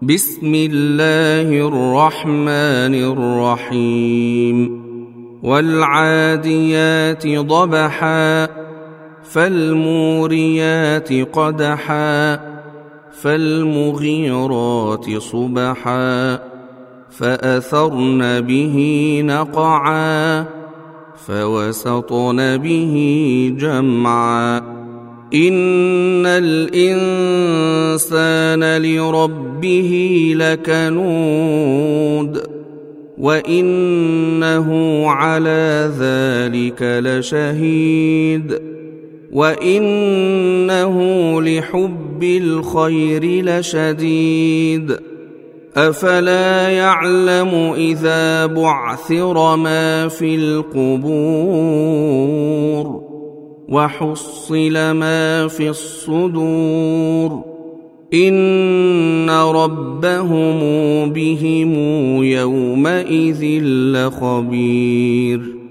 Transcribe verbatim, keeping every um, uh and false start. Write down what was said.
بسم الله الرحمن الرحيم والعاديات ضبحا فالموريات قدحا فالمغيرات صبحا فأثرن به نقعا فوسطن به جمعا إن الإنسان لربه لكنود وإنه على ذلك لشهيد وإنه لحب الخير لشديد أفلا يعلم إذا بعثر ما في القبور وحصل ما في الصدور إن ربهم بهم يومئذ لخبير